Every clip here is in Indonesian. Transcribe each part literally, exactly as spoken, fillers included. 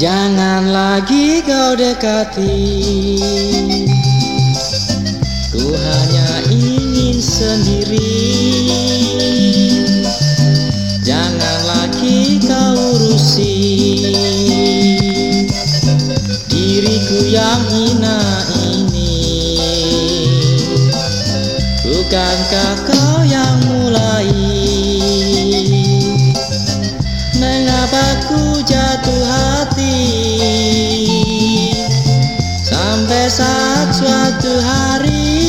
Jangan lagi kau dekati, ku hanya ingin sendiri. Jangan lagi kau urusi diriku yang hina ini. Bukankah kau yang mulai? Mengapa ku jatuh hati sampai saat suatu hari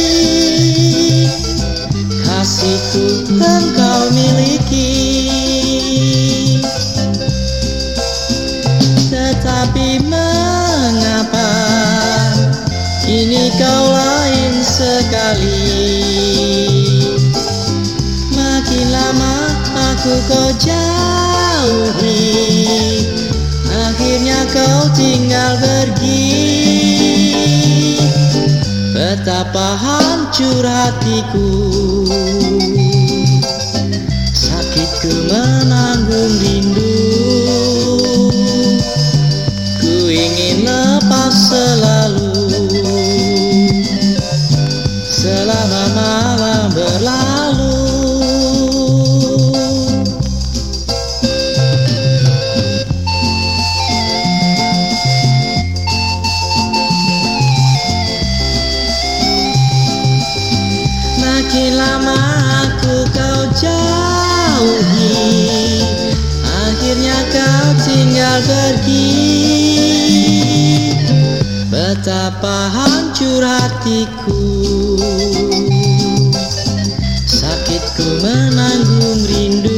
kasihku engkau miliki, tetapi mengapa kini kau lain sekali? Makin lama aku kau jauhi, akhirnya kau tinggal pergi. Betapa hancur hatiku, sakitku menanggung rindu. Ku ingin lepas selalu selama malam berlalu. Makin lama aku kau jauhi, akhirnya kau tinggal pergi. Betapa hancur hatiku, sakitku menanggung rindu.